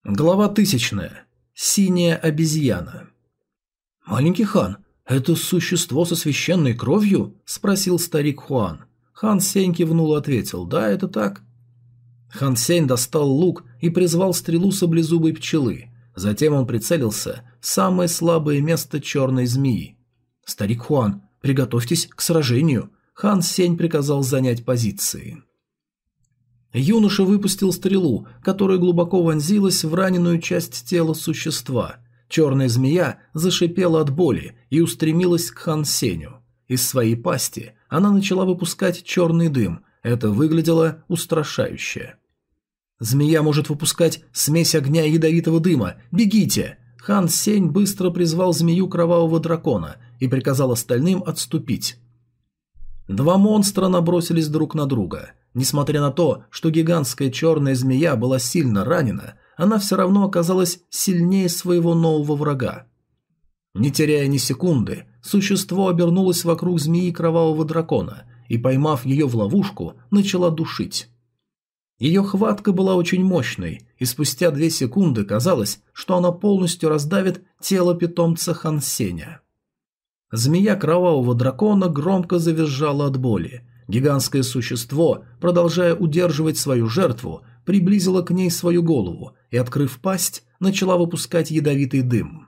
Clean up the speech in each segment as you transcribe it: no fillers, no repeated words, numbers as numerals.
Глава 1000. Синяя обезьяна. «Маленький хан, это существо со священной кровью?» – спросил старик Хуан. Хан Сень кивнул и ответил: «Да, это так». Хан Сень достал лук и призвал стрелу саблезубой пчелы. Затем он прицелился в самое слабое место черной змеи. «Старик Хуан, приготовьтесь к сражению», – Хан Сень приказал занять позиции. Юноша выпустил стрелу, которая глубоко вонзилась в раненую часть тела существа. Черная змея зашипела от боли и устремилась к Хан Сенью. Из своей пасти она начала выпускать черный дым. Это выглядело устрашающе. «Змея может выпускать смесь огня и ядовитого дыма. Бегите!» Хан Сень быстро призвал змею кровавого дракона и приказал остальным отступить. Два монстра набросились друг на друга. Несмотря на то, что гигантская черная змея была сильно ранена, она все равно оказалась сильнее своего нового врага. Не теряя ни секунды, существо обернулось вокруг змеи кровавого дракона и, поймав ее в ловушку, начала душить. Ее хватка была очень мощной, и спустя 2 секунды казалось, что она полностью раздавит тело питомца Хан Сеня. Змея кровавого дракона громко завизжала от боли. Гигантское существо, продолжая удерживать свою жертву, приблизило к ней свою голову и, открыв пасть, начала выпускать ядовитый дым.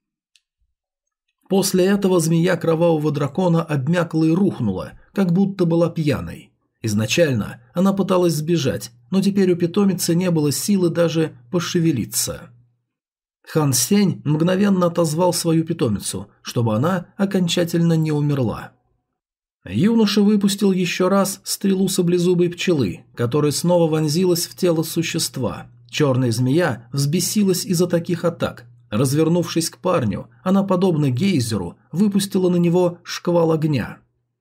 После этого змея кровавого дракона обмякла и рухнула, как будто была пьяной. Изначально она пыталась сбежать, но теперь у питомицы не было силы даже пошевелиться. Хан Сень мгновенно отозвал свою питомицу, чтобы она окончательно не умерла. Юноша выпустил еще раз стрелу саблезубой пчелы, которая снова вонзилась в тело существа. Черная змея взбесилась из-за таких атак. Развернувшись к парню, она, подобно гейзеру, выпустила на него шквал огня.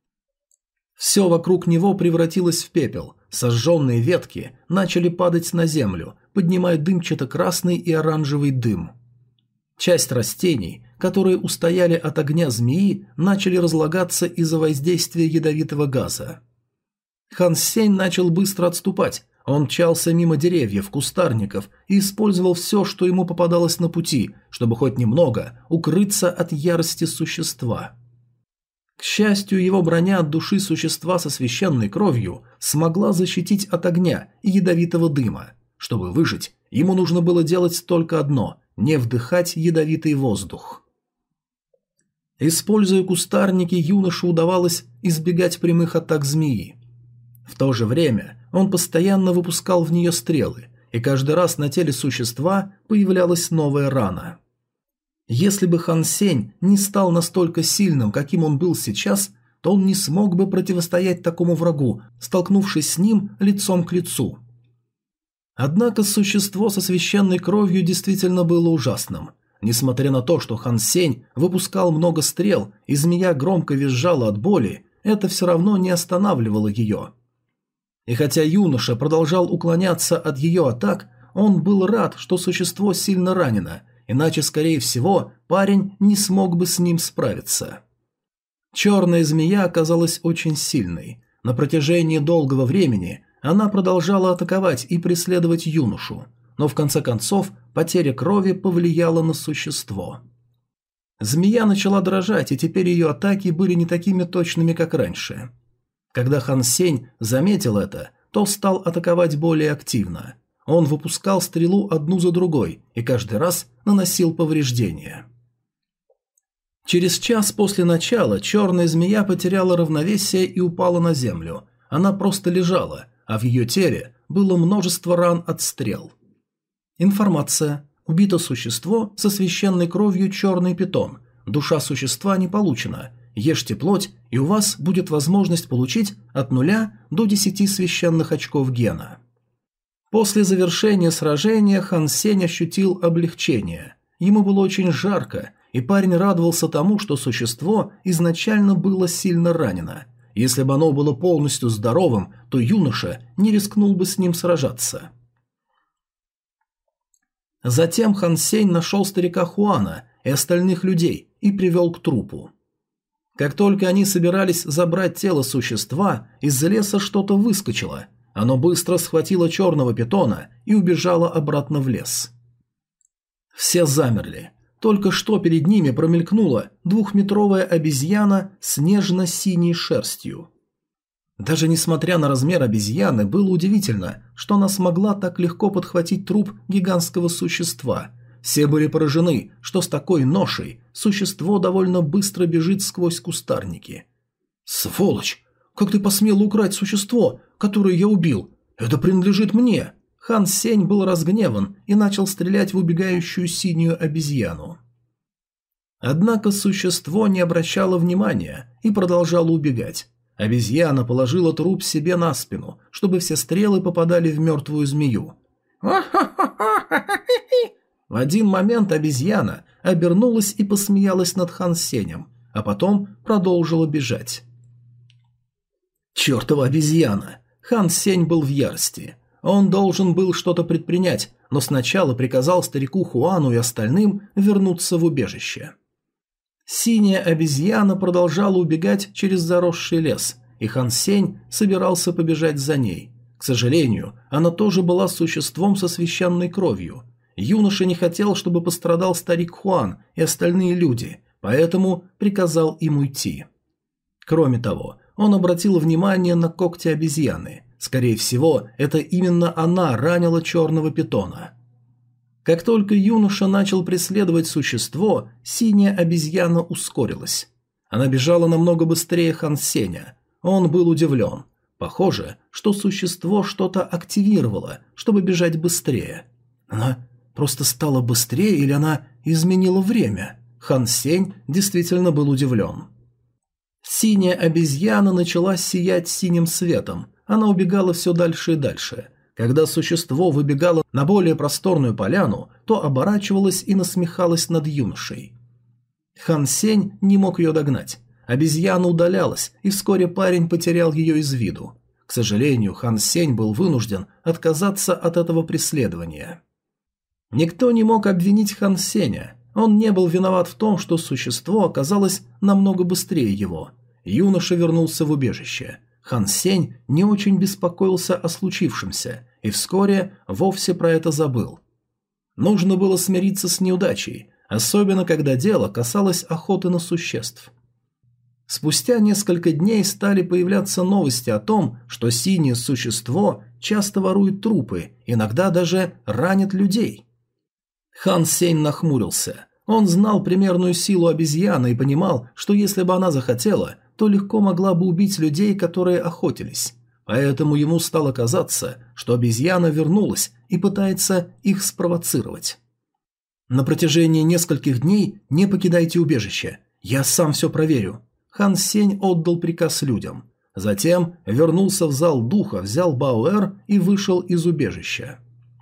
Все вокруг него превратилось в пепел. Сожженные ветки начали падать на землю, поднимая дымчато-красный и оранжевый дым. Часть растений, которые устояли от огня змеи, начали разлагаться из-за воздействия ядовитого газа. Хан Сень начал быстро отступать. Он мчался мимо деревьев, кустарников и использовал все, что ему попадалось на пути, чтобы хоть немного укрыться от ярости существа. К счастью, его броня от души существа со священной кровью смогла защитить от огня и ядовитого дыма. Чтобы выжить, ему нужно было делать только одно – не вдыхать ядовитый воздух. Используя кустарники, юноше удавалось избегать прямых атак змеи. В то же время он постоянно выпускал в нее стрелы, и каждый раз на теле существа появлялась новая рана. Если бы Хан Сень не стал настолько сильным, каким он был сейчас, то он не смог бы противостоять такому врагу, столкнувшись с ним лицом к лицу. Однако существо со священной кровью действительно было ужасным. Несмотря на то, что Хан Сень выпускал много стрел и змея громко визжала от боли, это все равно не останавливало ее. И хотя юноша продолжал уклоняться от ее атак, он был рад, что существо сильно ранено, иначе, скорее всего, парень не смог бы с ним справиться. Черная змея оказалась очень сильной. На протяжении долгого времени она продолжала атаковать и преследовать юношу, но в конце концов потеря крови повлияла на существо. Змея начала дрожать, и теперь ее атаки были не такими точными, как раньше. Когда Хан Сень заметил это, то стал атаковать более активно. Он выпускал стрелу одну за другой и каждый раз наносил повреждения. Через час после начала черная змея потеряла равновесие и упала на землю. Она просто лежала, а в ее теле было множество ран от стрел. Информация. Убито существо со священной кровью черный питон. Душа существа не получена. Ешьте плоть, и у вас будет возможность получить от 0 до 10 священных очков гена. После завершения сражения Хан Сень ощутил облегчение. Ему было очень жарко, и парень радовался тому, что существо изначально было сильно ранено. Если бы оно было полностью здоровым, то юноша не рискнул бы с ним сражаться. Затем Хан Сень нашел старика Хуана и остальных людей и привел к трупу. Как только они собирались забрать тело существа, из леса что-то выскочило. Оно быстро схватило черного питона и убежало обратно в лес. Все замерли. Только что перед ними промелькнула двухметровая обезьяна с нежно-синей шерстью. Даже несмотря на размер обезьяны, было удивительно, что она смогла так легко подхватить труп гигантского существа. Все были поражены, что с такой ношей существо довольно быстро бежит сквозь кустарники. «Сволочь! Как ты посмела украть существо, которое я убил? Это принадлежит мне!» Хан Сень был разгневан и начал стрелять в убегающую синюю обезьяну. Однако существо не обращало внимания и продолжало убегать. Обезьяна положила труп себе на спину, чтобы все стрелы попадали в мертвую змею. В один момент обезьяна обернулась и посмеялась над Хан Сенем, а потом продолжила бежать. «Чертова обезьяна!» Хан Сень был в ярости. Он должен был что-то предпринять, но сначала приказал старику Хуану и остальным вернуться в убежище. Синяя обезьяна продолжала убегать через заросший лес, и Хан Сень собирался побежать за ней. К сожалению, она тоже была существом со священной кровью. Юноша не хотел, чтобы пострадал старик Хуан и остальные люди, поэтому приказал им уйти. Кроме того, он обратил внимание на когти обезьяны. Скорее всего, это именно она ранила черного питона. Как только юноша начал преследовать существо, синяя обезьяна ускорилась. Она бежала намного быстрее Хан Сеня. Он был удивлен. Похоже, что существо что-то активировало, чтобы бежать быстрее. Она просто стала быстрее или она изменила время? Хан Сень действительно был удивлен. Синяя обезьяна начала сиять синим светом. Она убегала все дальше и дальше. Когда существо выбегало на более просторную поляну, то оборачивалось и насмехалось над юношей. Хан Сень не мог ее догнать. Обезьяна удалялась, и вскоре парень потерял ее из виду. К сожалению, Хан Сень был вынужден отказаться от этого преследования. Никто не мог обвинить Хан Сеня. Он не был виноват в том, что существо оказалось намного быстрее его. Юноша вернулся в убежище. Хан Сень не очень беспокоился о случившемся и вскоре вовсе про это забыл. Нужно было смириться с неудачей, особенно когда дело касалось охоты на существ. Спустя несколько дней стали появляться новости о том, что синее существо часто ворует трупы, иногда даже ранит людей. Хан Сень нахмурился. Он знал примерную силу обезьяны и понимал, что если бы она захотела, то легко могла бы убить людей, которые охотились. Поэтому ему стало казаться, что обезьяна вернулась и пытается их спровоцировать. На протяжении нескольких дней не покидайте убежище. Я сам все проверю. Хан Сень отдал приказ людям. Затем вернулся в зал духа, взял Баоэр и вышел из убежища.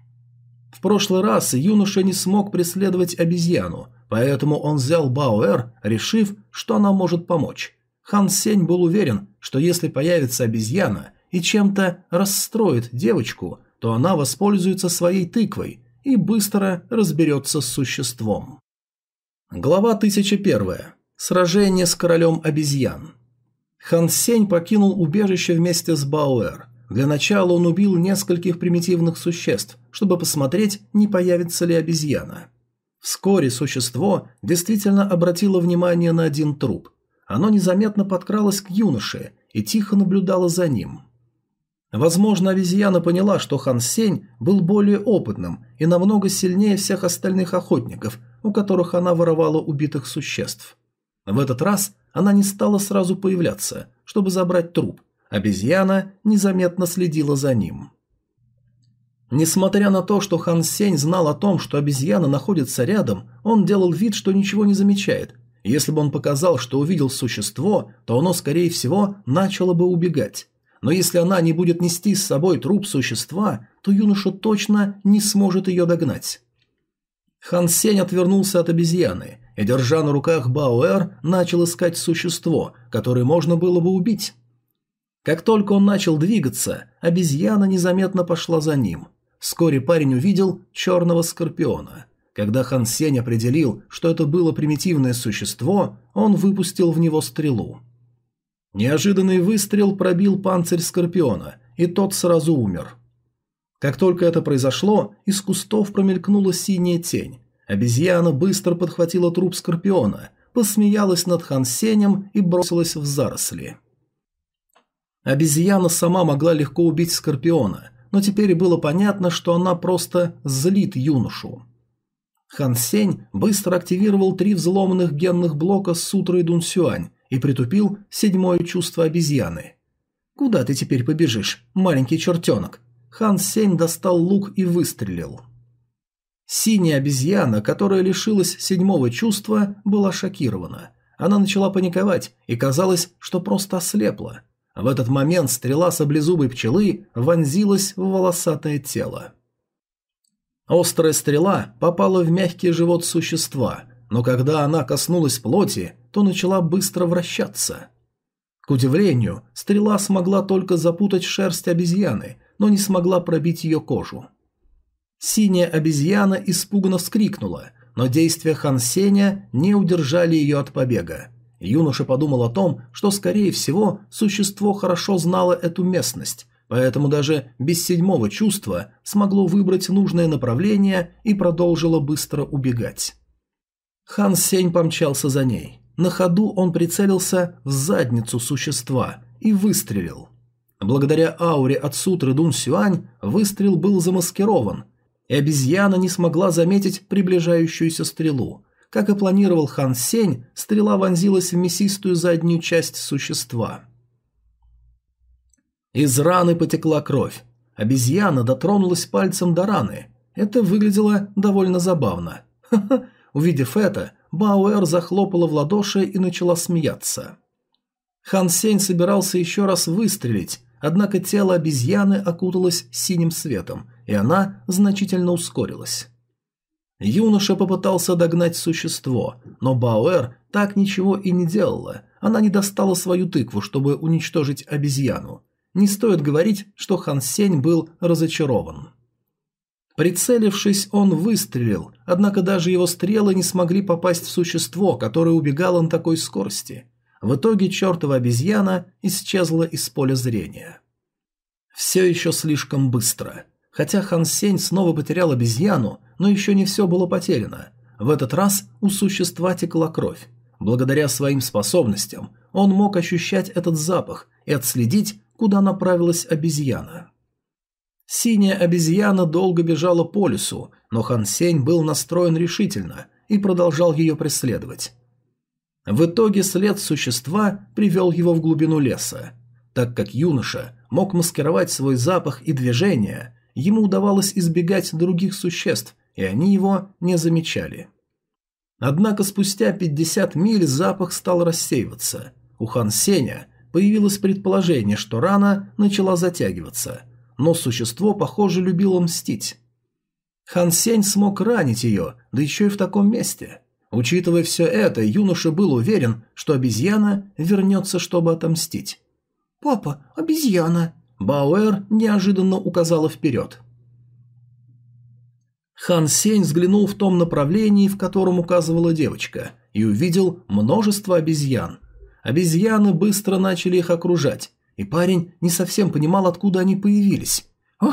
В прошлый раз юноша не смог преследовать обезьяну, поэтому он взял Баоэр, решив, что она может помочь. Хан Сень был уверен, что если появится обезьяна и чем-то расстроит девочку, то она воспользуется своей тыквой и быстро разберется с существом. Глава 1001. Сражение с королем обезьян. Хан Сень покинул убежище вместе с Баоэр. Для начала он убил нескольких примитивных существ, чтобы посмотреть, не появится ли обезьяна. Вскоре существо действительно обратило внимание на один труп. Оно незаметно подкралось к юноше и тихо наблюдало за ним. Возможно, обезьяна поняла, что Хан Сень был более опытным и намного сильнее всех остальных охотников, у которых она воровала убитых существ. В этот раз она не стала сразу появляться, чтобы забрать труп. Обезьяна незаметно следила за ним. Несмотря на то, что Хан Сень знал о том, что обезьяна находится рядом, он делал вид, что ничего не замечает. Если бы он показал, что увидел существо, то оно, скорее всего, начало бы убегать. Но если она не будет нести с собой труп существа, то юноша точно не сможет ее догнать. Хан Сень отвернулся от обезьяны и, держа на руках Баоэр, начал искать существо, которое можно было бы убить. Как только он начал двигаться, обезьяна незаметно пошла за ним. Вскоре парень увидел черного скорпиона. Когда Хан Сень определил, что это было примитивное существо, он выпустил в него стрелу. Неожиданный выстрел пробил панцирь скорпиона, и тот сразу умер. Как только это произошло, из кустов промелькнула синяя тень. Обезьяна быстро подхватила труп скорпиона, посмеялась над Хан Сенем и бросилась в заросли. Обезьяна сама могла легко убить скорпиона, но теперь было понятно, что она просто злит юношу. Хан Сень быстро активировал 3 взломанных генных блока с сутрой Дун Сюань и притупил 7-е чувство обезьяны. «Куда ты теперь побежишь, маленький чертенок?» Хан Сень достал лук и выстрелил. Синяя обезьяна, которая лишилась 7-го чувства, была шокирована. Она начала паниковать и казалось, что просто ослепла. В этот момент стрела саблезубой пчелы вонзилась в волосатое тело. Острая стрела попала в мягкий живот существа, но когда она коснулась плоти, то начала быстро вращаться. К удивлению, стрела смогла только запутать шерсть обезьяны, но не смогла пробить ее кожу. Синяя обезьяна испуганно вскрикнула, но действия Хан Сеня не удержали ее от побега. Юноша подумал о том, что, скорее всего, существо хорошо знало эту местность, поэтому даже без 7-го чувства смогло выбрать нужное направление и продолжило быстро убегать. Хан Сень помчался за ней. На ходу он прицелился в задницу существа и выстрелил. Благодаря ауре от сутры Дун Сюань выстрел был замаскирован, и обезьяна не смогла заметить приближающуюся стрелу. Как и планировал Хан Сень, стрела вонзилась в мясистую заднюю часть существа. Из раны потекла кровь. Обезьяна дотронулась пальцем до раны. Это выглядело довольно забавно. Ха-ха. Увидев это, Бауэр захлопала в ладоши и начала смеяться. Хан Сень собирался еще раз выстрелить, однако тело обезьяны окуталось синим светом, и она значительно ускорилась. Юноша попытался догнать существо, но Бауэр так ничего и не делала. Она не достала свою тыкву, чтобы уничтожить обезьяну. Не стоит говорить, что Хан Сень был разочарован. Прицелившись, он выстрелил, однако даже его стрелы не смогли попасть в существо, которое убегало на такой скорости. В итоге чертова обезьяна исчезла из поля зрения. Все еще слишком быстро. Хотя Хан Сень снова потерял обезьяну, но еще не все было потеряно. В этот раз у существа текла кровь. Благодаря своим способностям он мог ощущать этот запах и отследить, куда направилась обезьяна. Синяя обезьяна долго бежала по лесу, но Хан Сень был настроен решительно и продолжал ее преследовать. В итоге след существа привел его в глубину леса. Так как юноша мог маскировать свой запах и движения, ему удавалось избегать других существ, и они его не замечали. Однако спустя 50 миль запах стал рассеиваться. У Хан Сеня появилось предположение, что рана начала затягиваться, но существо, похоже, любило мстить. Хан Сень смог ранить ее, да еще и в таком месте. Учитывая все это, юноша был уверен, что обезьяна вернется, чтобы отомстить. «Папа, обезьяна!» Бауэр неожиданно указала вперед. Хан Сень взглянул в том направлении, в котором указывала девочка, и увидел множество обезьян. Обезьяны быстро начали их окружать, и парень не совсем понимал, откуда они появились.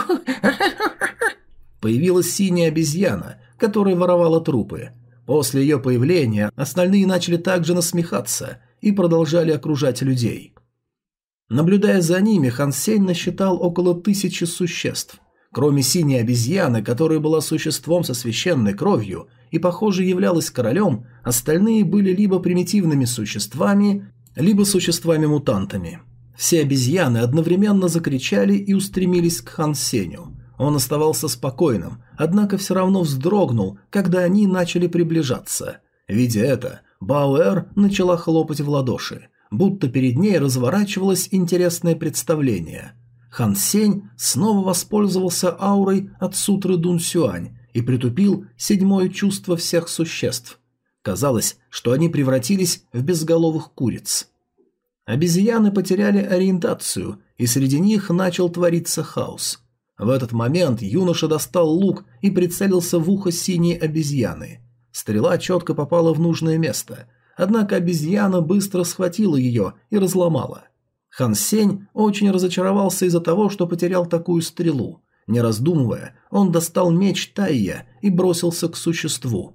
Появилась синяя обезьяна, которая воровала трупы. После ее появления остальные начали также насмехаться и продолжали окружать людей. Наблюдая за ними, Хан Сень насчитал около 1000 существ. Кроме синей обезьяны, которая была существом со священной кровью и, похоже, являлась королем, остальные были либо примитивными существами, либо существами-мутантами. Все обезьяны одновременно закричали и устремились к Хан Сенью. Он оставался спокойным, однако все равно вздрогнул, когда они начали приближаться. Видя это, Бауэр начала хлопать в ладоши, будто перед ней разворачивалось интересное представление. Хан Сень снова воспользовался аурой от сутры Дун Сюань и притупил 7-е чувство всех существ. Казалось, что они превратились в безголовых куриц. Обезьяны потеряли ориентацию, и среди них начал твориться хаос. В этот момент юноша достал лук и прицелился в ухо синей обезьяны. Стрела четко попала в нужное место, однако обезьяна быстро схватила ее и разломала. Хан Сень очень разочаровался из-за того, что потерял такую стрелу. Не раздумывая, он достал меч Тайя и бросился к существу.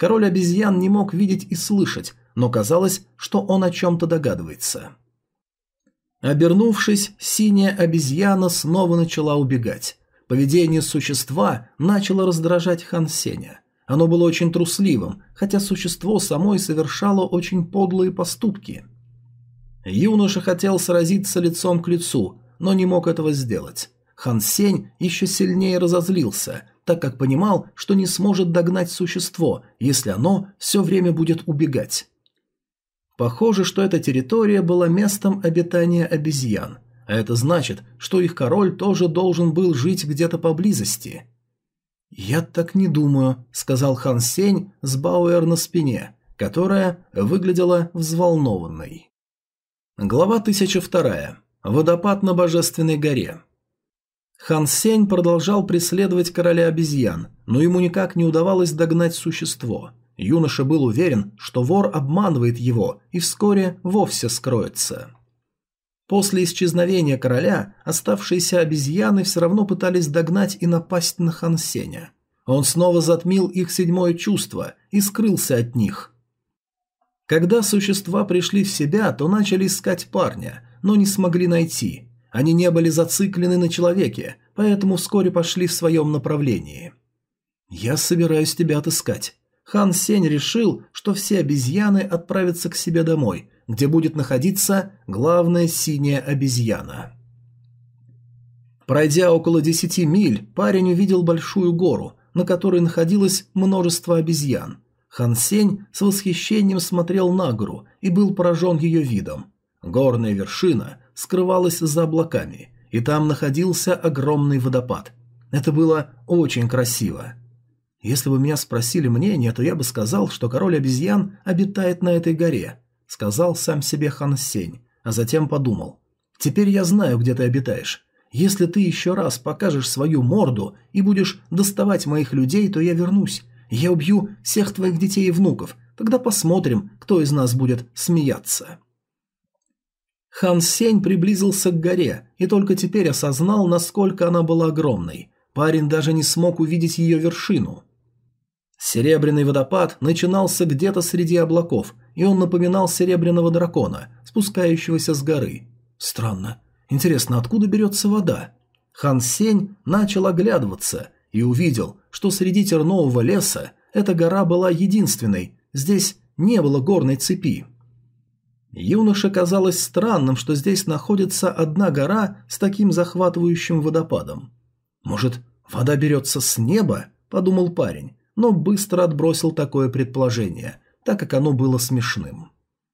Король обезьян не мог видеть и слышать, но казалось, что он о чем-то догадывается. Обернувшись, синяя обезьяна снова начала убегать. Поведение существа начало раздражать Хан Сеня. Оно было очень трусливым, хотя существо само и совершало очень подлые поступки. Юноша хотел сразиться лицом к лицу, но не мог этого сделать. Хан Сень еще сильнее разозлился, так как понимал, что не сможет догнать существо, если оно все время будет убегать. Похоже, что эта территория была местом обитания обезьян, а это значит, что их король тоже должен был жить где-то поблизости. «Я так не думаю», — сказал Хан Сень с Бауэр на спине, которая выглядела взволнованной. Глава 1002. Водопад на Божественной горе. Хан Сень продолжал преследовать короля обезьян, но ему никак не удавалось догнать существо. Юноша был уверен, что вор обманывает его и вскоре вовсе скроется. После исчезновения короля оставшиеся обезьяны все равно пытались догнать и напасть на Хан Сеня. Он снова затмил их седьмое чувство и скрылся от них. Когда существа пришли в себя, то начали искать парня, но не смогли найти. Они не были зациклены на человеке, поэтому вскоре пошли в своем направлении. «Я собираюсь тебя отыскать». Хан Сень решил, что все обезьяны отправятся к себе домой, где будет находиться главная синяя обезьяна. Пройдя около 10 миль, парень увидел большую гору, на которой находилось множество обезьян. Хан Сень с восхищением смотрел на гору и был поражен ее видом. Горная вершина скрывалась за облаками, и там находился огромный водопад. Это было очень красиво. «Если бы меня спросили мнение, то я бы сказал, что король обезьян обитает на этой горе», — сказал сам себе Хан Сень, а затем подумал. «Теперь я знаю, где ты обитаешь. Если ты еще раз покажешь свою морду и будешь доставать моих людей, то я вернусь. Я убью всех твоих детей и внуков. Тогда посмотрим, кто из нас будет смеяться». Хан Сень приблизился к горе и только теперь осознал, насколько она была огромной. Парень даже не смог увидеть ее вершину. Серебряный водопад начинался где-то среди облаков, и он напоминал серебряного дракона, спускающегося с горы. Странно. Интересно, откуда берется вода? Хан Сень начал оглядываться и увидел, что среди тернового леса эта гора была единственной, здесь не было горной цепи. Юноше казалось странным, что здесь находится одна гора с таким захватывающим водопадом. «Может, вода берется с неба?» – подумал парень, но быстро отбросил такое предположение, так как оно было смешным.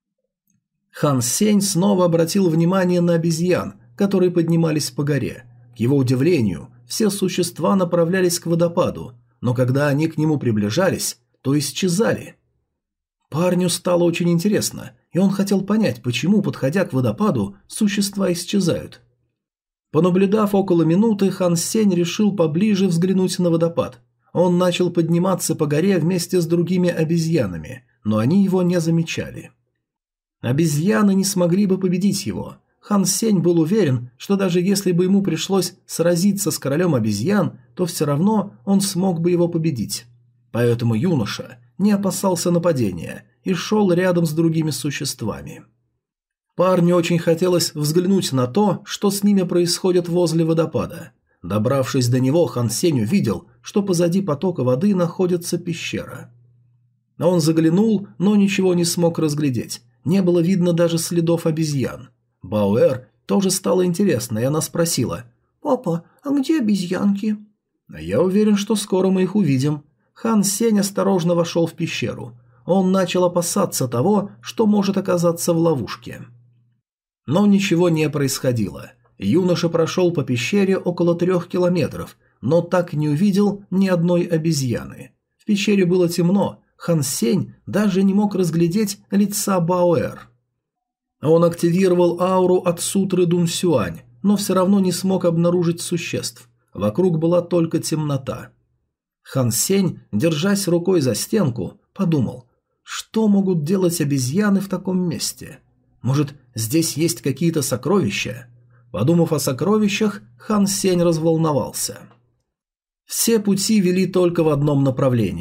Хан Сень снова обратил внимание на обезьян, которые поднимались по горе. К его удивлению, все существа направлялись к водопаду, но когда они к нему приближались, то исчезали. Парню стало очень интересно, и он хотел понять, почему, подходя к водопаду, существа исчезают. Понаблюдав около минуты, Хан Сень решил поближе взглянуть на водопад. Он начал подниматься по горе вместе с другими обезьянами, но они его не замечали. Обезьяны не смогли бы победить его. Хан Сень был уверен, что даже если бы ему пришлось сразиться с королем обезьян, то все равно он смог бы его победить. Поэтому юноша не опасался нападения и шел рядом с другими существами. Парню очень хотелось взглянуть на то, что с ними происходит возле водопада. Добравшись до него, Хан Сень увидел, что позади потока воды находится пещера. Он заглянул, но ничего не смог разглядеть. Не было видно даже следов обезьян. Бауэр тоже стало интересно, и она спросила: «Папа, а где обезьянки?» «Я уверен, что скоро мы их увидим». Хан Сень осторожно вошел в пещеру. Он начал опасаться того, что может оказаться в ловушке. Но ничего не происходило. Юноша прошел по пещере около 3 километров, но так и не увидел ни одной обезьяны. В пещере было темно, Хан Сень даже не мог разглядеть лица Бауэр. Он активировал ауру от сутры Дун Сюань, но все равно не смог обнаружить существ. Вокруг была только темнота. Хан Сень, держась рукой за стенку, подумал, что могут делать обезьяны в таком месте? Может, здесь есть какие-то сокровища? Подумав о сокровищах, Хан Сень разволновался. Все пути вели только в одном направлении.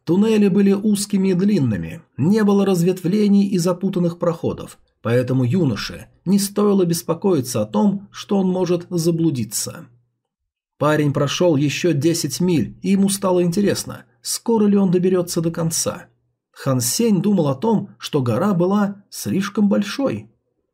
Туннели были узкими и длинными, не было разветвлений и запутанных проходов, поэтому юноше не стоило беспокоиться о том, что он может заблудиться. Парень прошел еще 10 миль, и ему стало интересно, скоро ли он доберется до конца. Хан Сень думал о том, что гора была слишком большой.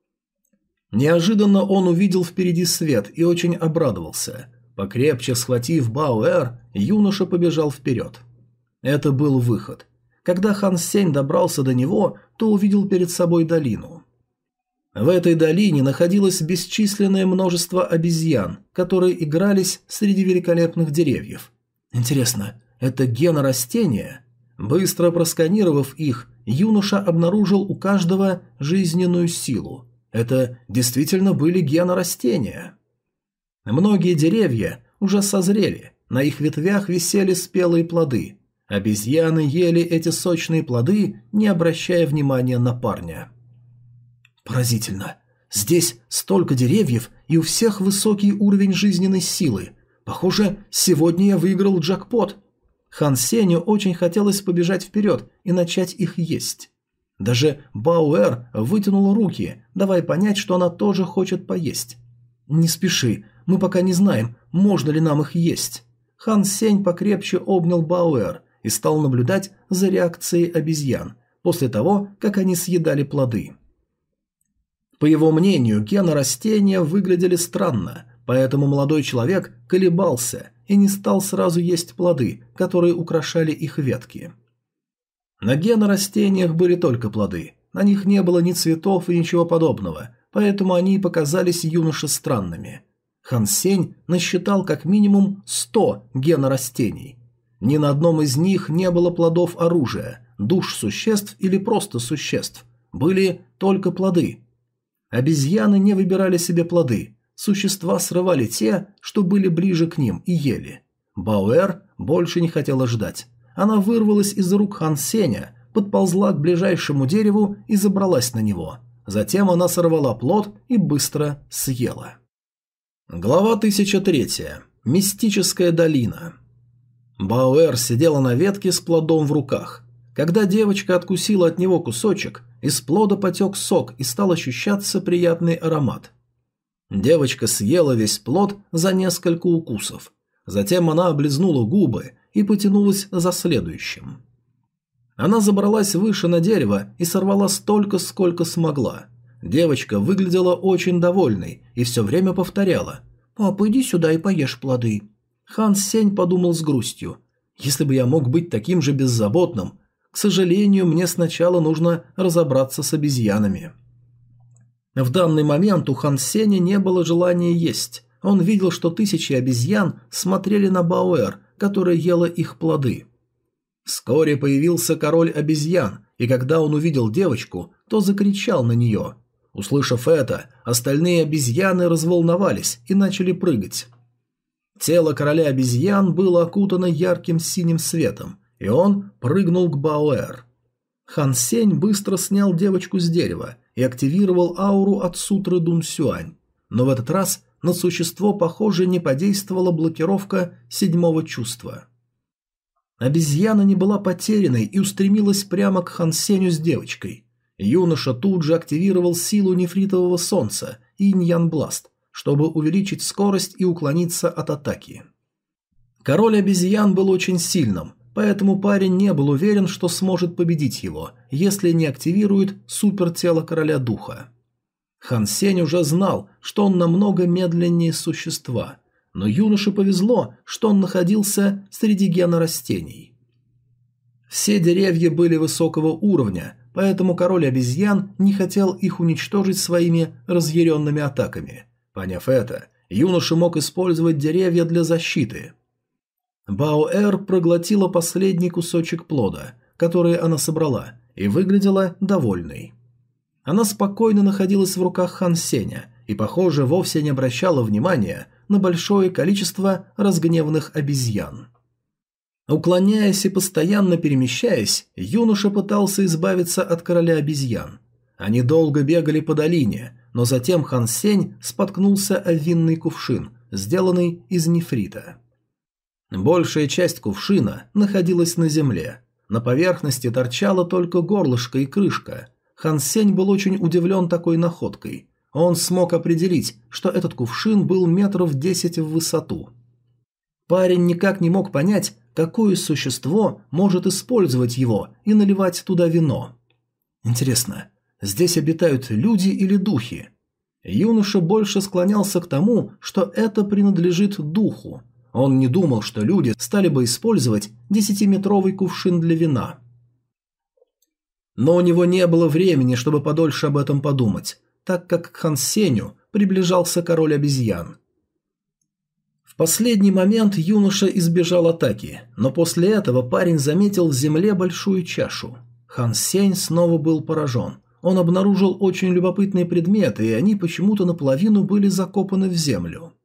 Неожиданно он увидел впереди свет и очень обрадовался. Покрепче схватив Баоэр, юноша побежал вперед. Это был выход. Когда Хан Сень добрался до него, то увидел перед собой долину. В этой долине находилось бесчисленное множество обезьян, которые игрались среди великолепных деревьев. Интересно, это генорастения? Быстро просканировав их, юноша обнаружил у каждого жизненную силу. Это действительно были генорастения. Многие деревья уже созрели, на их ветвях висели спелые плоды. Обезьяны ели эти сочные плоды, не обращая внимания на парня. Поразительно. Здесь столько деревьев, и у всех высокий уровень жизненной силы. Похоже, сегодня я выиграл джекпот. Хан Сенью очень хотелось побежать вперед и начать их есть. Даже Баоэр вытянула руки, давая понять, что она тоже хочет поесть. «Не спеши, мы пока не знаем, можно ли нам их есть». Хан Сень покрепче обнял Баоэр и стал наблюдать за реакцией обезьян после того, как они съедали плоды. По его мнению, генорастения выглядели странно, поэтому молодой человек колебался и не стал сразу есть плоды, которые украшали их ветки. На генорастениях были только плоды, на них не было ни цветов и ничего подобного, поэтому они показались юноше странными. Хан Сень насчитал как минимум 100 генорастений. Ни на одном из них не было плодов оружия, душ существ или просто существ. Были только плоды. Обезьяны не выбирали себе плоды, существа срывали те, что были ближе к ним, и ели. Баоэр больше не хотела ждать. Она вырвалась из рук Хан Сеня, подползла к ближайшему дереву и забралась на него. Затем она сорвала плод и быстро съела. Глава 1003. Мистическая долина. Баоэр сидела на ветке с плодом в руках. Когда девочка откусила от него кусочек, из плода потек сок и стал ощущаться приятный аромат. Девочка съела весь плод за несколько укусов. Затем она облизнула губы и потянулась за следующим. Она забралась выше на дерево и сорвала столько, сколько смогла. Девочка выглядела очень довольной и все время повторяла: «Папа, иди сюда и поешь плоды». Хан Сень подумал с грустью: «Если бы я мог быть таким же беззаботным, к сожалению, мне сначала нужно разобраться с обезьянами». В данный момент у Хан Сеня не было желания есть. Он видел, что тысячи обезьян смотрели на Баоэр, которая ела их плоды. Вскоре появился король обезьян, и когда он увидел девочку, то закричал на нее. Услышав это, остальные обезьяны разволновались и начали прыгать. Тело короля обезьян было окутано ярким синим светом, и он прыгнул к Баоэр. Хан Сень быстро снял девочку с дерева и активировал ауру от сутры Дун Сюань, но в этот раз на существо, похоже, не подействовала блокировка седьмого чувства. Обезьяна не была потерянной и устремилась прямо к Хан Сенью с девочкой. Юноша тут же активировал силу нефритового солнца и иньян-бласт, чтобы увеличить скорость и уклониться от атаки. Король обезьян был очень сильным, поэтому парень не был уверен, что сможет победить его, если не активирует супертело короля духа. Хан Сень уже знал, что он намного медленнее существа, но юноше повезло, что он находился среди генорастений. Все деревья были высокого уровня, поэтому король обезьян не хотел их уничтожить своими разъяренными атаками. Поняв это, юноша мог использовать деревья для защиты. Баоэр проглотила последний кусочек плода, который она собрала, и выглядела довольной. Она спокойно находилась в руках Хан Сеня и, похоже, вовсе не обращала внимания на большое количество разгневанных обезьян. Уклоняясь и постоянно перемещаясь, юноша пытался избавиться от короля обезьян. Они долго бегали по долине, но затем Хан Сень споткнулся о винный кувшин, сделанный из нефрита. Большая часть кувшина находилась на земле, На поверхности торчало только горлышко и крышка. Хан Сень был очень удивлен такой находкой. Он смог определить, что этот кувшин был метров 10 в высоту. Парень никак не мог понять, какое существо может использовать его и наливать туда вино. Интересно, здесь обитают люди или духи? Юноша больше склонялся к тому, что это принадлежит духу. Он не думал, что люди стали бы использовать 10-метровый кувшин для вина. Но у него не было времени, чтобы подольше об этом подумать, так как к Хан Сенью приближался король обезьян. В последний момент юноша избежал атаки, но после этого парень заметил в земле большую чашу. Хан Сень снова был поражен. Он обнаружил очень любопытные предметы, и они почему-то наполовину были закопаны в землю.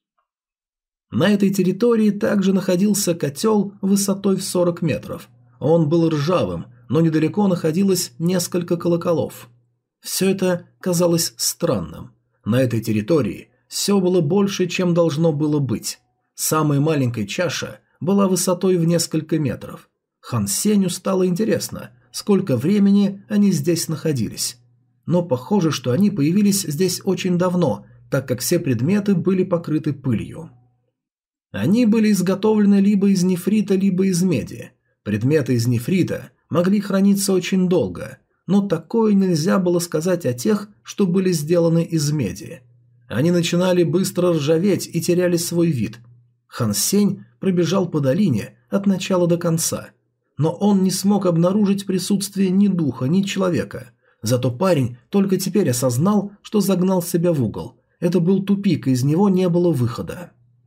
На этой территории также находился котел высотой в 40 метров. Он был ржавым, но недалеко находилось несколько колоколов. Все это казалось странным. На этой территории все было больше, чем должно было быть. Самая маленькая чаша была высотой в несколько метров. Хан Сенью стало интересно, сколько времени они здесь находились. Но похоже, что они появились здесь очень давно, так как все предметы были покрыты пылью. Они были изготовлены либо из нефрита, либо из меди. Предметы из нефрита могли храниться очень долго, но такое нельзя было сказать о тех, что были сделаны из меди. Они начинали быстро ржаветь и теряли свой вид. Хан Сень пробежал по долине от начала до конца, но он не смог обнаружить присутствие ни духа, ни человека. Зато парень только теперь осознал, что загнал себя в угол. Это был тупик, и из него не было выхода.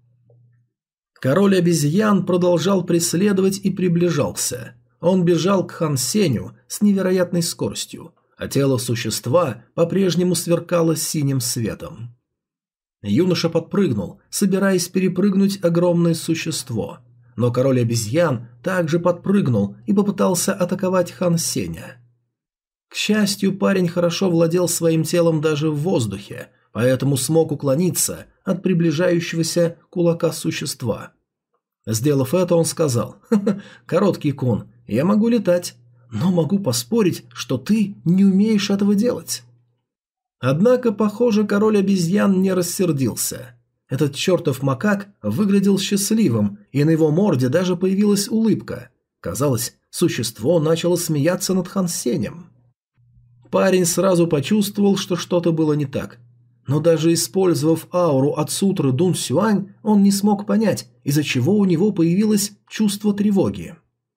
Король обезьян продолжал преследовать и приближался. Он бежал к Хан Сенью с невероятной скоростью, а тело существа по-прежнему сверкало синим светом. Юноша подпрыгнул, собираясь перепрыгнуть огромное существо. Но король обезьян также подпрыгнул и попытался атаковать Хан Сеня. К счастью, парень хорошо владел своим телом даже в воздухе, поэтому смог уклониться от приближающегося кулака существа. Сделав это, он сказал: «Ха-ха, короткий кун, я могу летать, но могу поспорить, что ты не умеешь этого делать». Однако, похоже, король обезьян не рассердился. Этот чертов макак выглядел счастливым, и на его морде даже появилась улыбка. Казалось, существо начало смеяться над Хан Сенем. Парень сразу почувствовал, что что-то было не так. Но даже использовав ауру от сутры Дун Сюань, он не смог понять, из-за чего у него появилось чувство тревоги.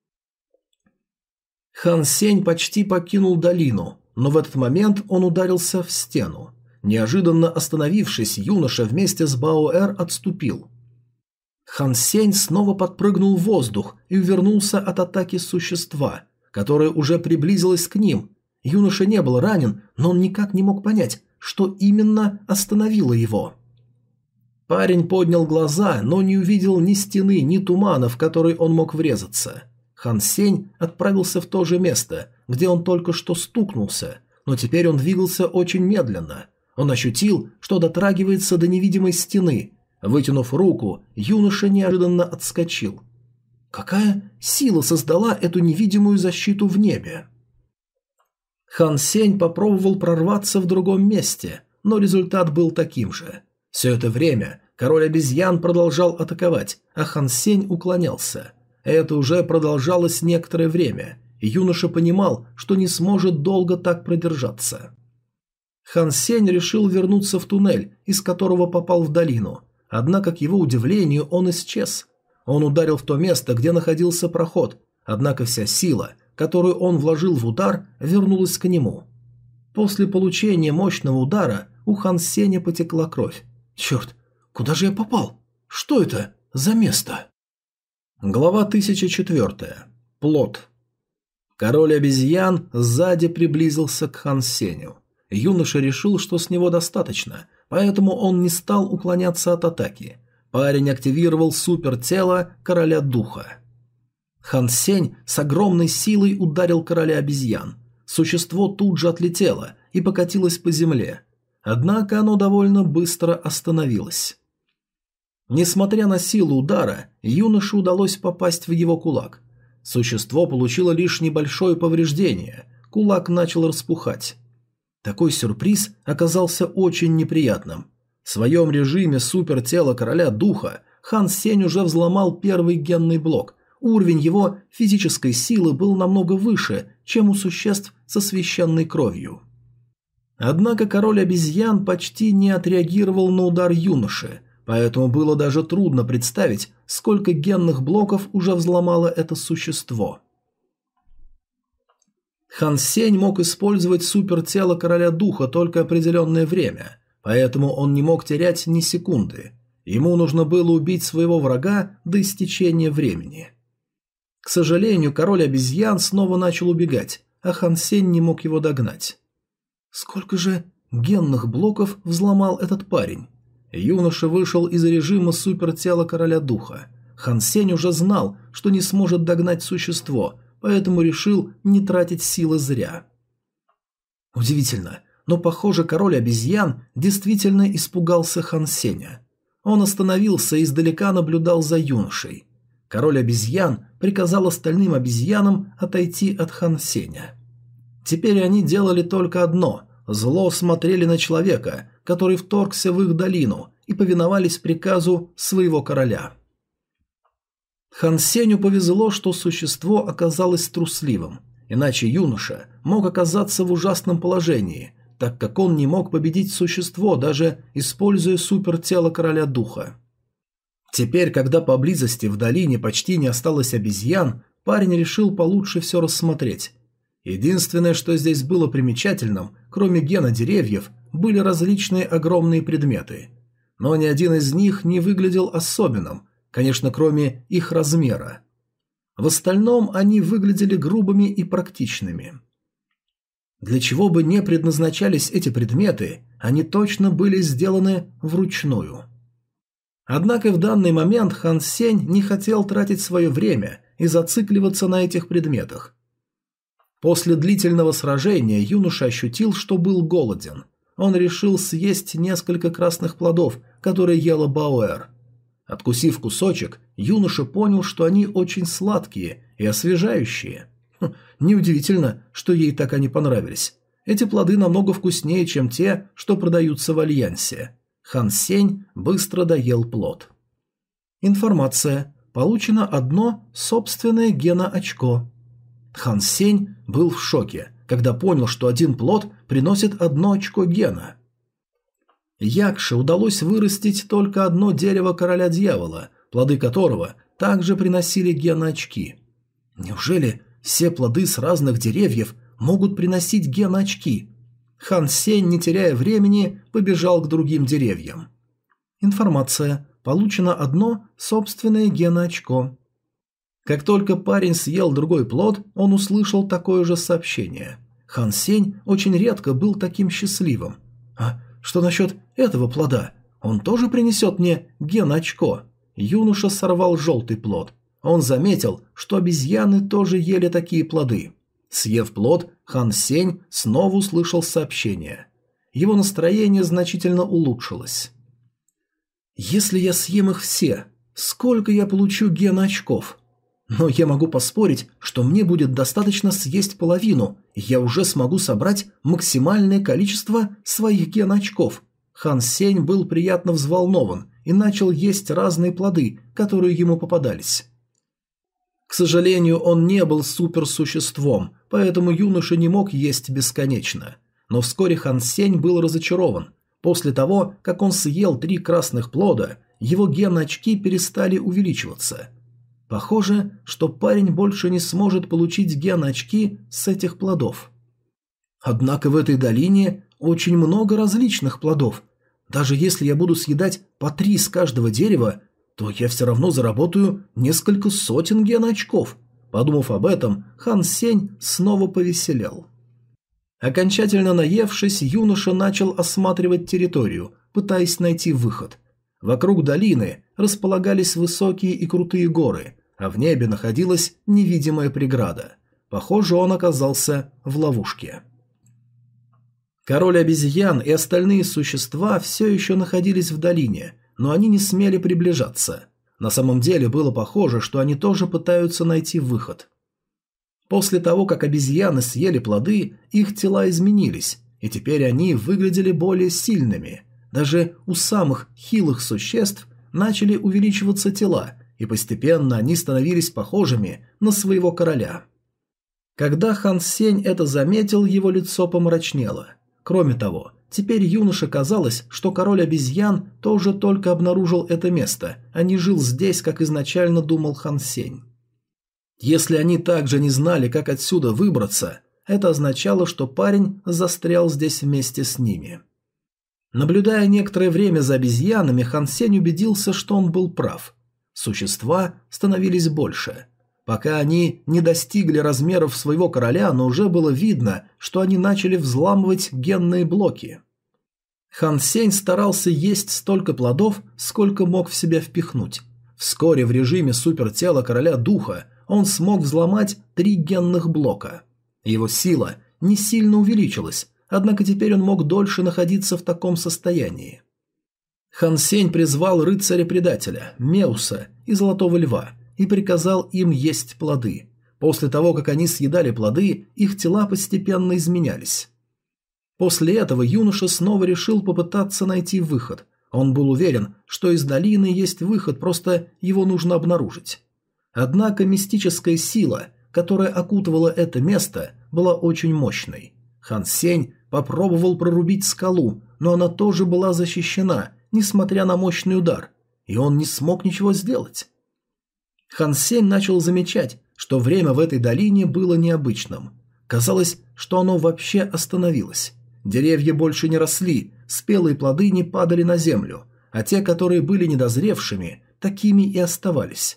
Хан Сень почти покинул долину, но в этот момент он ударился в стену. Неожиданно остановившись, юноша вместе с Баоэр отступил. Хан Сень снова подпрыгнул в воздух и увернулся от атаки существа, которое уже приблизилось к ним. Юноша не был ранен, но он никак не мог понять, что именно остановило его. Парень поднял глаза, но не увидел ни стены, ни тумана, в который он мог врезаться. Хан Сень отправился в то же место, где он только что стукнулся, но теперь он двигался очень медленно. Он ощутил, что дотрагивается до невидимой стены. Вытянув руку, юноша неожиданно отскочил. Какая сила создала эту невидимую защиту в небе? Хан Сень попробовал прорваться в другом месте, но результат был таким же. Все это время король обезьян продолжал атаковать, а Хан Сень уклонялся. Это уже продолжалось некоторое время, и юноша понимал, что не сможет долго так продержаться. Хан Сень решил вернуться в туннель, из которого попал в долину, однако, к его удивлению, он исчез. Он ударил в то место, где находился проход, однако вся сила, которую он вложил в удар, вернулась к нему. После получения мощного удара у Хан Сеня потекла кровь. «Черт, куда же я попал? Что это за место?» Глава 1004. Плот. Король обезьян сзади приблизился к Хан Сеню. Юноша решил, что с него достаточно, поэтому он не стал уклоняться от атаки. Парень активировал супертело короля духа. Хан Сень с огромной силой ударил короля обезьян. Существо тут же отлетело и покатилось по земле. Однако оно довольно быстро остановилось. Несмотря на силу удара, юноше удалось попасть в его кулак. Существо получило лишь небольшое повреждение, кулак начал распухать. Такой сюрприз оказался очень неприятным. В своем режиме супертела короля духа Хан Сень уже взломал первый генный блок. Уровень его физической силы был намного выше, чем у существ со священной кровью. Однако король обезьян почти не отреагировал на удар юноши, поэтому было даже трудно представить, сколько генных блоков уже взломало это существо. Хан Сень мог использовать супертело короля духа только определенное время, поэтому он не мог терять ни секунды. Ему нужно было убить своего врага до истечения времени. К сожалению, король обезьян снова начал убегать, а Хан Сень не мог его догнать. Сколько же генных блоков взломал этот парень? Юноша вышел из режима супертела короля духа. Хан Сень уже знал, что не сможет догнать существо, поэтому решил не тратить силы зря. Удивительно, но похоже, король обезьян действительно испугался Хан Сеня. Он остановился и издалека наблюдал за юношей. Король обезьян приказал остальным обезьянам отойти от Хан Сеня. Теперь они делали только одно – зло смотрели на человека, который вторгся в их долину, и повиновались приказу своего короля. Хан Сеню повезло, что существо оказалось трусливым, иначе юноша мог оказаться в ужасном положении, так как он не мог победить существо, даже используя супертело короля духа. Теперь, когда поблизости в долине почти не осталось обезьян, парень решил получше все рассмотреть. Единственное, что здесь было примечательным, кроме гена деревьев, были различные огромные предметы. Но ни один из них не выглядел особенным, конечно, кроме их размера. В остальном они выглядели грубыми и практичными. Для чего бы не предназначались эти предметы, они точно были сделаны вручную. Однако в данный момент Хан Сень не хотел тратить свое время и зацикливаться на этих предметах. После длительного сражения юноша ощутил, что был голоден. Он решил съесть несколько красных плодов, которые ела Баоэр. Откусив кусочек, юноша понял, что они очень сладкие и освежающие. Неудивительно, что ей так они понравились. Эти плоды намного вкуснее, чем те, что продаются в Альянсе. Хан Сень быстро доел плод. Информация. Получено одно собственное геноочко. Хан Сень был в шоке, когда понял, что один плод приносит 1 очко гена. Якше удалось вырастить только одно дерево короля дьявола, плоды которого также приносили геноочки. Неужели все плоды с разных деревьев могут приносить геноочки? Хан Сень, не теряя времени, побежал к другим деревьям. Информация. Получено одно собственное геноочко. Как только парень съел другой плод, он услышал такое же сообщение. Хан Сень очень редко был таким счастливым. А что насчет этого плода? Он тоже принесет мне геноочко. Юноша сорвал желтый плод. Он заметил, что обезьяны тоже ели такие плоды. Съев плод, Хан Сень снова услышал сообщение. Его настроение значительно улучшилось. «Если я съем их все, сколько я получу геноочков? Но я могу поспорить, что мне будет достаточно съесть половину, и я уже смогу собрать максимальное количество своих геноочков». Хан Сень был приятно взволнован и начал есть разные плоды, которые ему попадались. К сожалению, он не был суперсуществом, поэтому юноша не мог есть бесконечно. Но вскоре Хан Сень был разочарован. После того, как он съел 3 красных плода, его геноочки перестали увеличиваться. Похоже, что парень больше не сможет получить геноочки с этих плодов. Однако в этой долине очень много различных плодов. Даже если я буду съедать по 3 с каждого дерева, то я все равно заработаю несколько сотен геноочков. Подумав об этом, Хан Сень снова повеселел. Окончательно наевшись, юноша начал осматривать территорию, пытаясь найти выход. Вокруг долины располагались высокие и крутые горы, а в небе находилась невидимая преграда. Похоже, он оказался в ловушке. Король обезьян и остальные существа все еще находились в долине, но они не смели приближаться. На самом деле было похоже, что они тоже пытаются найти выход. После того, как обезьяны съели плоды, их тела изменились, и теперь они выглядели более сильными. Даже у самых хилых существ начали увеличиваться тела, и постепенно они становились похожими на своего короля. Когда Хан Сень это заметил, его лицо помрачнело. Кроме того, теперь юноше казалось, что король обезьян тоже только обнаружил это место, а не жил здесь, как изначально думал Хан Сень. Если они также не знали, как отсюда выбраться, это означало, что парень застрял здесь вместе с ними. Наблюдая некоторое время за обезьянами, Хан Сень убедился, что он был прав. Существа становились больше. Пока они не достигли размеров своего короля, но уже было видно, что они начали взламывать генные блоки. Хан Сень старался есть столько плодов, сколько мог в себя впихнуть. Вскоре в режиме супертела короля духа он смог взломать 3 генных блока. Его сила не сильно увеличилась, однако теперь он мог дольше находиться в таком состоянии. Хан Сень призвал рыцаря-предателя, Меуса и Золотого Льва и приказал им есть плоды. После того, как они съедали плоды, их тела постепенно изменялись. После этого юноша снова решил попытаться найти выход. Он был уверен, что из долины есть выход, просто его нужно обнаружить. Однако мистическая сила, которая окутывала это место, была очень мощной. Хан Сень попробовал прорубить скалу, но она тоже была защищена, несмотря на мощный удар, и он не смог ничего сделать. Хан Сень начал замечать, что время в этой долине было необычным. Казалось, что оно вообще остановилось. Деревья больше не росли, спелые плоды не падали на землю, а те, которые были недозревшими, такими и оставались.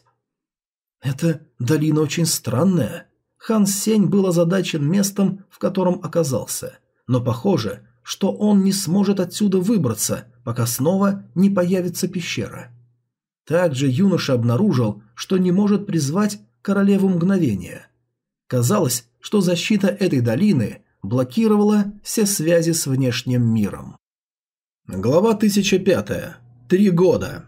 Эта долина очень странная. Хан Сень был озадачен местом, в котором оказался, но похоже, что он не сможет отсюда выбраться, пока снова не появится пещера. Также юноша обнаружил, что не может призвать королеву мгновения. Казалось, что защита этой долины блокировала все связи с внешним миром. Глава 1005. 3 года.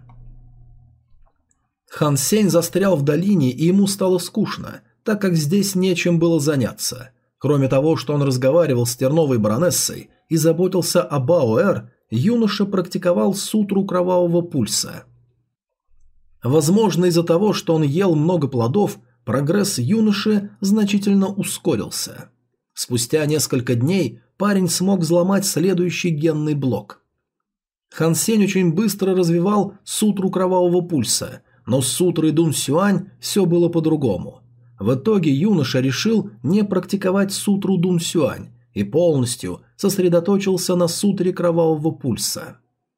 Хан Сень застрял в долине, и ему стало скучно, так как здесь нечем было заняться. Кроме того, что он разговаривал с терновой баронессой и заботился о Баоэр, юноша практиковал сутру кровавого пульса. Возможно, из-за того, что он ел много плодов, прогресс юноши значительно ускорился. Спустя несколько дней парень смог взломать следующий генный блок. Хан Сень очень быстро развивал сутру кровавого пульса, но с сутрой Дун Сюань все было по-другому. В итоге юноша решил не практиковать сутру Дун Сюань и полностью сосредоточился на сутре кровавого пульса.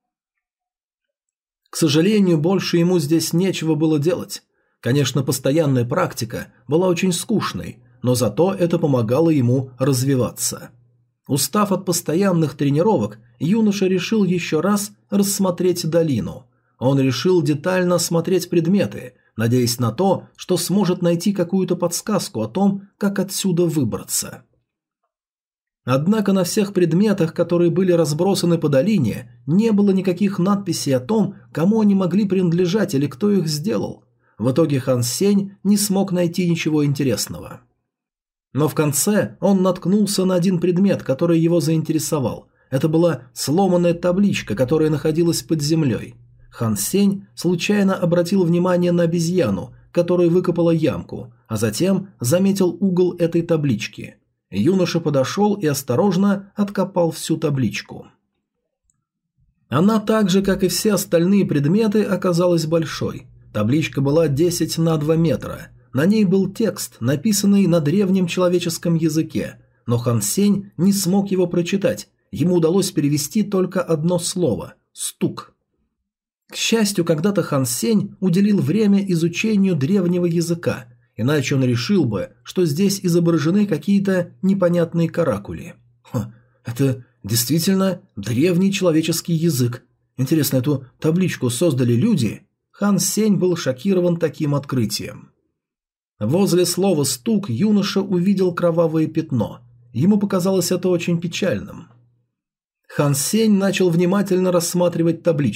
К сожалению, больше ему здесь нечего было делать. Конечно, постоянная практика была очень скучной, но зато это помогало ему развиваться. Устав от постоянных тренировок, юноша решил еще раз рассмотреть долину. Он решил детально осмотреть предметы, надеясь на то, что сможет найти какую-то подсказку о том, как отсюда выбраться. Однако на всех предметах, которые были разбросаны по долине, не было никаких надписей о том, кому они могли принадлежать или кто их сделал. В итоге Хан Сень не смог найти ничего интересного. Но в конце он наткнулся на один предмет, который его заинтересовал. Это была сломанная табличка, которая находилась под землей. Хан Сень случайно обратил внимание на обезьяну, которая выкопала ямку, а затем заметил угол этой таблички. Юноша подошел и осторожно откопал всю табличку. Она так же, как и все остальные предметы, оказалась большой. Табличка была 10 на 2 метра. На ней был текст, написанный на древнем человеческом языке, но Хан Сень не смог его прочитать, ему удалось перевести только одно слово – «стук». К счастью, когда-то Хан Сень уделил время изучению древнего языка, иначе он решил бы, что здесь изображены какие-то непонятные каракули. Это действительно древний человеческий язык. Интересно, эту табличку создали люди? Хан Сень был шокирован таким открытием. Возле слова «стук» юноша увидел кровавое пятно. Ему показалось это очень печальным. Хан Сень начал внимательно рассматривать табличку.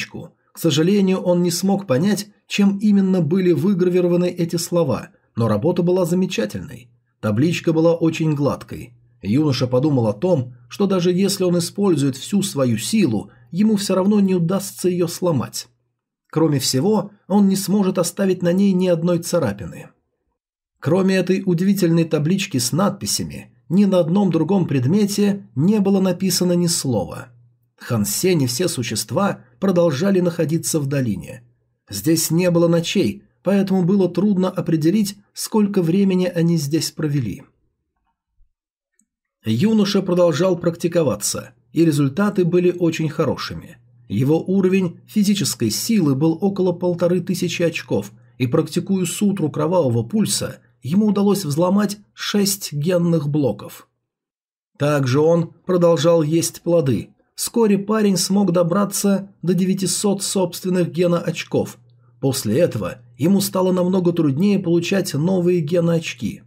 К сожалению, он не смог понять, чем именно были выгравированы эти слова, но работа была замечательной. Табличка была очень гладкой. Юноша подумал о том, что даже если он использует всю свою силу, ему все равно не удастся ее сломать. Кроме всего, он не сможет оставить на ней ни одной царапины. Кроме этой удивительной таблички с надписями, ни на одном другом предмете не было написано ни слова. Хан Сень и все существа продолжали находиться в долине. Здесь не было ночей, поэтому было трудно определить, сколько времени они здесь провели. Юноша продолжал практиковаться, и результаты были очень хорошими. Его уровень физической силы был около 1500 очков, и практикуя сутру кровавого пульса, ему удалось взломать 6 генных блоков. Также он продолжал есть плоды. Вскоре парень смог добраться до 900 собственных геноочков. После этого ему стало намного труднее получать новые геноочки.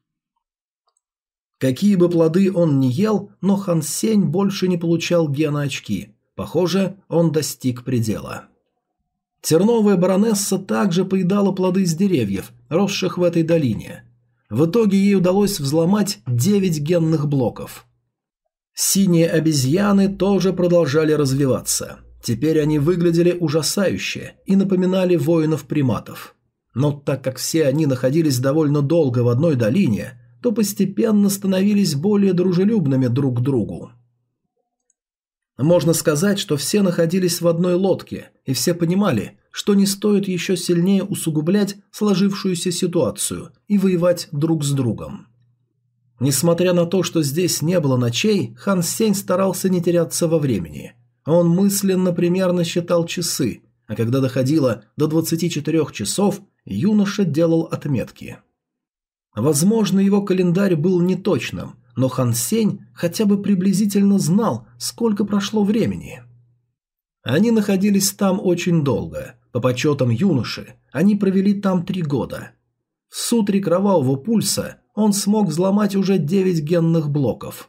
Какие бы плоды он ни ел, но Хан Сень больше не получал геноочки. Похоже, он достиг предела. Терновая баронесса также поедала плоды с деревьев, росших в этой долине. В итоге ей удалось взломать 9 генных блоков. Синие обезьяны тоже продолжали развиваться. Теперь они выглядели ужасающе и напоминали воинов-приматов. Но так как все они находились довольно долго в одной долине, то постепенно становились более дружелюбными друг к другу. Можно сказать, что все находились в одной лодке, и все понимали, что не стоит еще сильнее усугублять сложившуюся ситуацию и воевать друг с другом. Несмотря на то, что здесь не было ночей, Хан Сень старался не теряться во времени. Он мысленно примерно считал часы, а когда доходило до 24 часов, юноша делал отметки. Возможно, его календарь был неточным, но Хан Сень хотя бы приблизительно знал, сколько прошло времени. Они находились там очень долго. По подсчетам юноши, они провели там 3 года. В сутре кровавого пульса он смог взломать уже 9 генных блоков.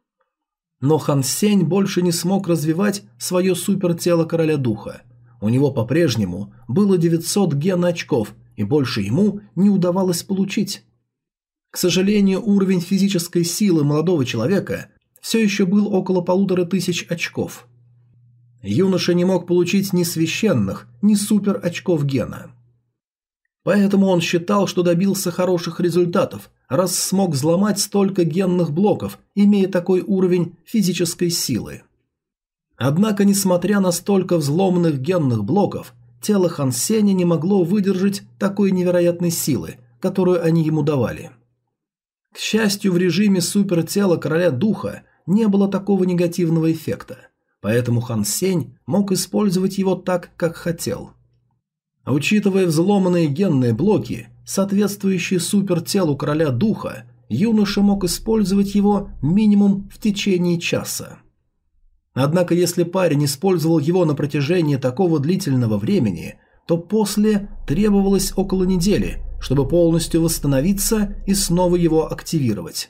Но Хан Сень больше не смог развивать свое супертело короля духа. У него по-прежнему было 900 геноочков, и больше ему не удавалось получить. К сожалению, уровень физической силы молодого человека все еще был около 1500 очков. Юноша не мог получить ни священных, ни супер очков гена. Поэтому он считал, что добился хороших результатов, раз смог взломать столько генных блоков, имея такой уровень физической силы. Однако, несмотря на столько взломанных генных блоков, тело Хан Сеня не могло выдержать такой невероятной силы, которую они ему давали. К счастью, в режиме супертела короля духа не было такого негативного эффекта, поэтому Хан Сень мог использовать его так, как хотел. Учитывая взломанные генные блоки, соответствующие супертелу короля духа, юноша мог использовать его минимум в течение часа. Однако, если парень использовал его на протяжении такого длительного времени, то после требовалось около недели, чтобы полностью восстановиться и снова его активировать.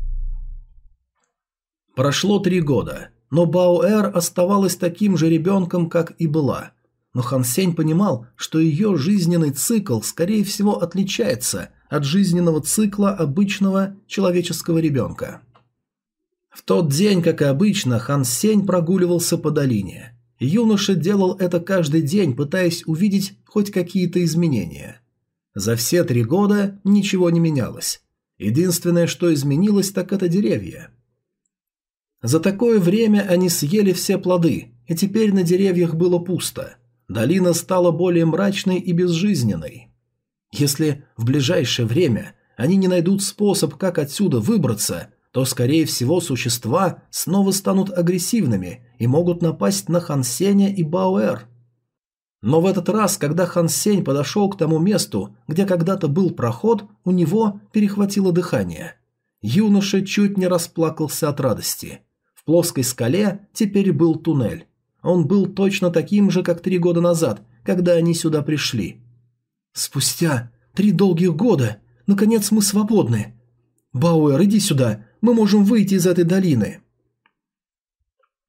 Прошло 3 года, но Баоэр оставалась таким же ребенком, как и была. Но Хан Сень понимал, что ее жизненный цикл, скорее всего, отличается от жизненного цикла обычного человеческого ребенка. В тот день, как и обычно, Хан Сень прогуливался по долине. Юноша делал это каждый день, пытаясь увидеть хоть какие-то изменения. За все 3 года ничего не менялось. Единственное, что изменилось, так это деревья. За такое время они съели все плоды, и теперь на деревьях было пусто. Долина стала более мрачной и безжизненной. Если в ближайшее время они не найдут способ, как отсюда выбраться, то, скорее всего, существа снова станут агрессивными и могут напасть на Хан Сеня и Баоэр. Но в этот раз, когда Хан Сень подошел к тому месту, где когда-то был проход, у него перехватило дыхание. Юноша чуть не расплакался от радости. В плоской скале теперь был туннель. Он был точно таким же, как 3 года назад, когда они сюда пришли. Спустя 3 долгих года, наконец мы свободны. Баоэр, иди сюда, мы можем выйти из этой долины.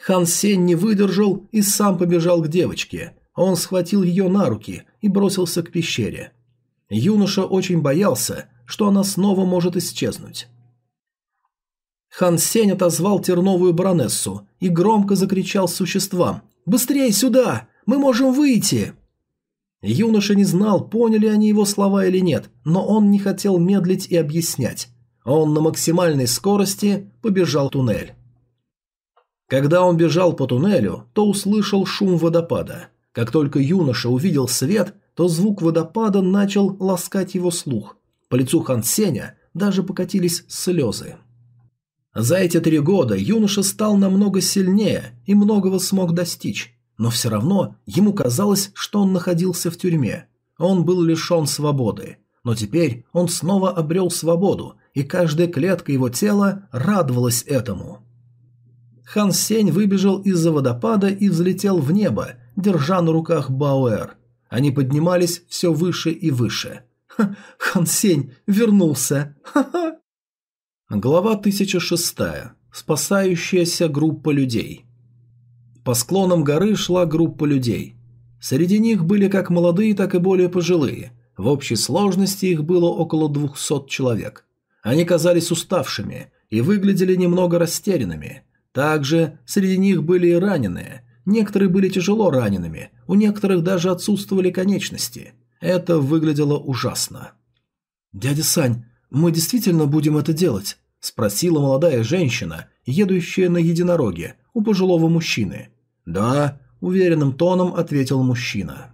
Хан Сень не выдержал и сам побежал к девочке. Он схватил ее на руки и бросился к пещере. Юноша очень боялся, что она снова может исчезнуть. Хан Сень отозвал терновую баронессу и громко закричал существам: «Быстрее сюда! Мы можем выйти!» Юноша не знал, поняли они его слова или нет, но он не хотел медлить и объяснять. Он на максимальной скорости побежал в туннель. Когда он бежал по туннелю, то услышал шум водопада. Как только юноша увидел свет, то звук водопада начал ласкать его слух. По лицу Хан Сеня даже покатились слезы. За эти 3 года юноша стал намного сильнее и многого смог достичь, но все равно ему казалось, что он находился в тюрьме. Он был лишен свободы, но теперь он снова обрел свободу, и каждая клетка его тела радовалась этому. Хан Сень выбежал из-за водопада и взлетел в небо, держа на руках Баоэр. Они поднимались все выше и выше. Хан Сень вернулся! Ха-ха! Глава 1006. Спасающаяся группа людей. По склонам горы шла группа людей. Среди них были как молодые, так и более пожилые. В общей сложности их было около 200 человек. Они казались уставшими и выглядели немного растерянными. Также среди них были и раненые. Некоторые были тяжело ранеными, у некоторых даже отсутствовали конечности. Это выглядело ужасно. «Дядя Сань, мы действительно будем это делать?» – спросила молодая женщина, едущая на единороге, у пожилого мужчины. «Да», – уверенным тоном ответил мужчина.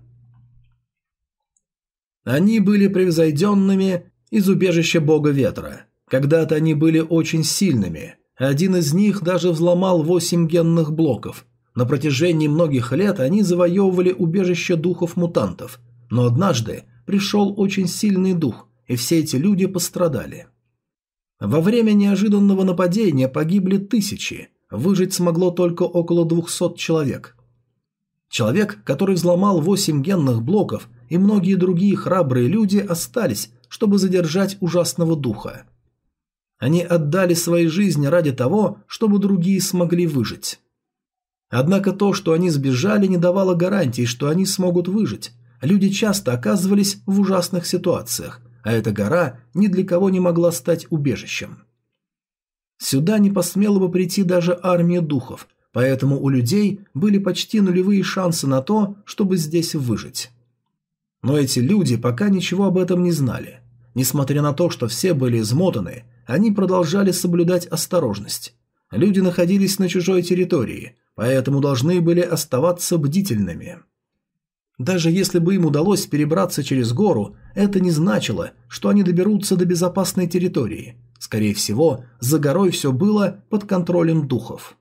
Они были превзойденными из убежища бога ветра. Когда-то они были очень сильными. Один из них даже взломал 8 генных блоков. На протяжении многих лет они завоевывали убежище духов-мутантов. Но однажды пришел очень сильный дух, и все эти люди пострадали. Во время неожиданного нападения погибли тысячи, выжить смогло только около 200 человек. Человек, который взломал 8 генных блоков, и многие другие храбрые люди остались, чтобы задержать ужасного духа. Они отдали свои жизни ради того, чтобы другие смогли выжить. Однако то, что они сбежали, не давало гарантий, что они смогут выжить. Люди часто оказывались в ужасных ситуациях, а эта гора ни для кого не могла стать убежищем. Сюда не посмела бы прийти даже армия духов, поэтому у людей были почти нулевые шансы на то, чтобы здесь выжить. Но эти люди пока ничего об этом не знали. Несмотря на то, что все были измотаны, они продолжали соблюдать осторожность. Люди находились на чужой территории, поэтому должны были оставаться бдительными. Даже если бы им удалось перебраться через гору, это не значило, что они доберутся до безопасной территории. Скорее всего, за горой все было под контролем духов.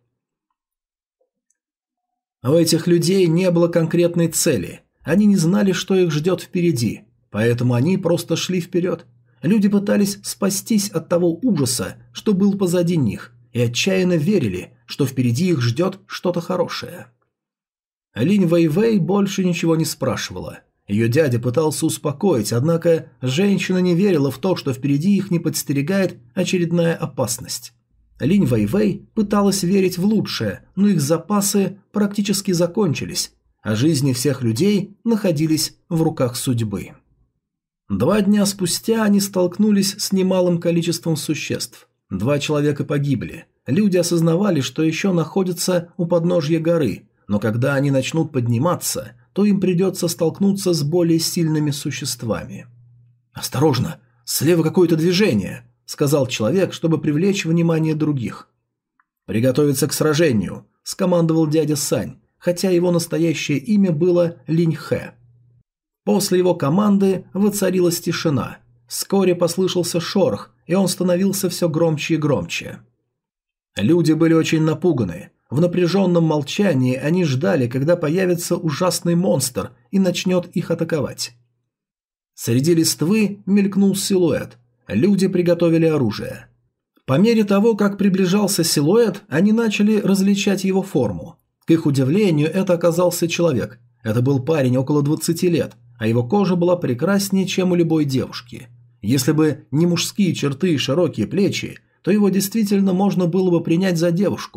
У этих людей не было конкретной цели. Они не знали, что их ждет впереди, поэтому они просто шли вперед. Люди пытались спастись от того ужаса, что был позади них, и отчаянно верили, что впереди их ждет что-то хорошее. Линь Вэйвэй больше ничего не спрашивала. Ее дядя пытался успокоить, однако женщина не верила в то, что впереди их не подстерегает очередная опасность. Линь Вэйвэй пыталась верить в лучшее, но их запасы практически закончились, а жизни всех людей находились в руках судьбы. 2 дня спустя они столкнулись с немалым количеством существ. 2 человека погибли. Люди осознавали, что еще находятся у подножья горы, но когда они начнут подниматься, то им придется столкнуться с более сильными существами. «Осторожно, слева какое-то движение», — сказал человек, чтобы привлечь внимание других. «Приготовиться к сражению», — скомандовал дядя Сань, хотя его настоящее имя было Линь Хэ. После его команды воцарилась тишина. Вскоре послышался шорох, и он становился все громче и громче. Люди были очень напуганы. В напряженном молчании они ждали, когда появится ужасный монстр и начнет их атаковать. Среди листвы мелькнул силуэт. Люди приготовили оружие. По мере того, как приближался силуэт, они начали различать его форму. К их удивлению, это оказался человек. Это был парень около 20 лет, а его кожа была прекраснее, чем у любой девушки. Если бы не мужские черты и широкие плечи, то его действительно можно было бы принять за девушку.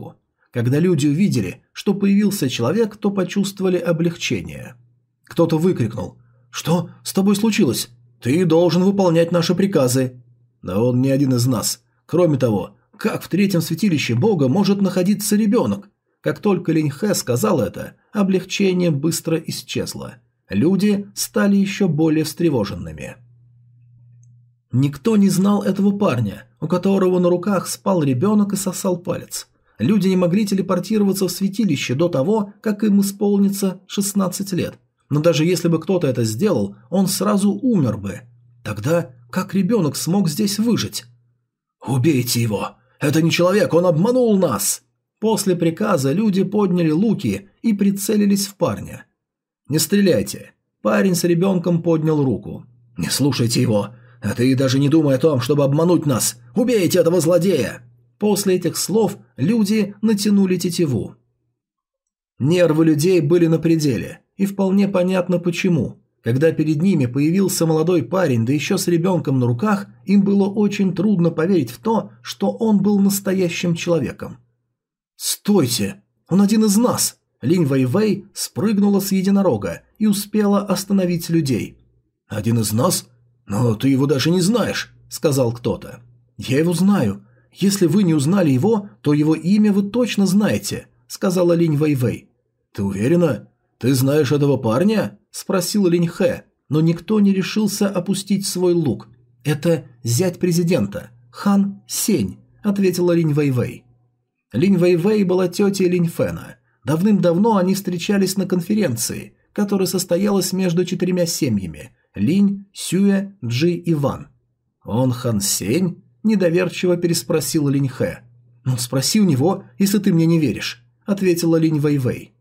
Когда люди увидели, что появился человек, то почувствовали облегчение. Кто-то выкрикнул: «Что с тобой случилось? Ты должен выполнять наши приказы». «Да он не один из нас. Кроме того, как в третьем святилище Бога может находиться ребенок?» Как только Линь Хэ сказал это, облегчение быстро исчезло. Люди стали еще более встревоженными. Никто не знал этого парня, у которого на руках спал ребенок и сосал палец. Люди не могли телепортироваться в святилище до того, как им исполнится 16 лет. Но даже если бы кто-то это сделал, он сразу умер бы. Тогда как ребенок смог здесь выжить? «Убейте его! Это не человек, он обманул нас!» После приказа люди подняли луки и прицелились в парня. «Не стреляйте!» Парень с ребенком поднял руку. «Не слушайте его! А ты даже не думай о том, чтобы обмануть нас! Убейте этого злодея!» После этих слов люди натянули тетиву. Нервы людей были на пределе, и вполне понятно почему. Когда перед ними появился молодой парень, да еще с ребенком на руках, им было очень трудно поверить в то, что он был настоящим человеком. «Стойте! Он один из нас!» Линь Вэйвэй спрыгнула с единорога и успела остановить людей. «Один из нас? Но ты его даже не знаешь», — сказал кто-то. «Я его знаю. Если вы не узнали его, то его имя вы точно знаете», — сказала Линь Вэйвэй. «Ты уверена? Ты знаешь этого парня?» — спросил Линь Хэ, но никто не решился опустить свой лук. «Это зять президента, Хан Сень», — ответила Линь Вэйвэй. Линь Вэйвэй была тетей Линь Фэна. Давным-давно они встречались на конференции, которая состоялась между 4 семьями – Линь, Сюэ, Джи и Ван. «Он Хан Сень?» – недоверчиво переспросил Линь Хэ. «Ну, спроси у него, если ты мне не веришь», – ответила Линь Вэйвэй.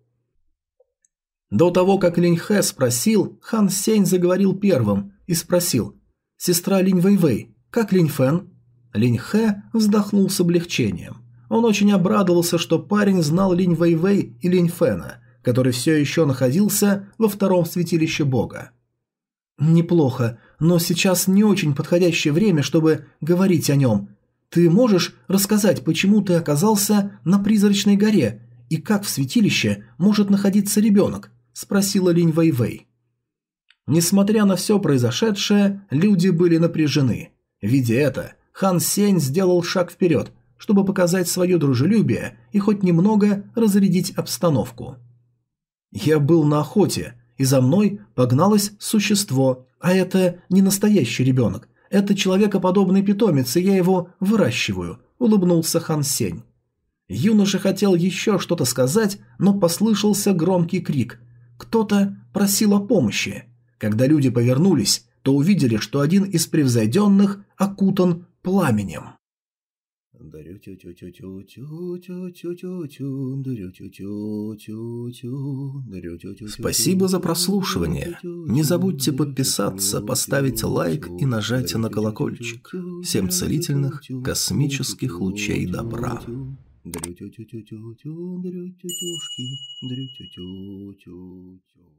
До того, как Линь Хэ спросил, Хан Сень заговорил первым и спросил: «Сестра Линь Вэйвэй, как Линь Фэн?» Линь Хэ вздохнул с облегчением. Он очень обрадовался, что парень знал Линь Вэйвэй и Линь Фэна, который все еще находился во втором святилище Бога. «Неплохо, но сейчас не очень подходящее время, чтобы говорить о нем. Ты можешь рассказать, почему ты оказался на Призрачной горе и как в святилище может находиться ребенок?» – спросила Линь Вэйвэй. Несмотря на все произошедшее, люди были напряжены. Видя это, Хан Сень сделал шаг вперед, чтобы показать свое дружелюбие и хоть немного разрядить обстановку. «Я был на охоте, и за мной погналось существо, а это не настоящий ребенок, это человекоподобный питомец, и я его выращиваю», – улыбнулся Хан Сень. Юноша хотел еще что-то сказать, но послышался громкий крик. Кто-то просил о помощи. Когда люди повернулись, то увидели, что один из превзойденных окутан пламенем. Спасибо за прослушивание. Не забудьте подписаться, поставить лайк и нажать на колокольчик. Всем целительных космических лучей добра. Дрю-тю-тю-тю-тю-тю, дрю-тю-тю-тюшки, дрю-тю-тю-тю-тю.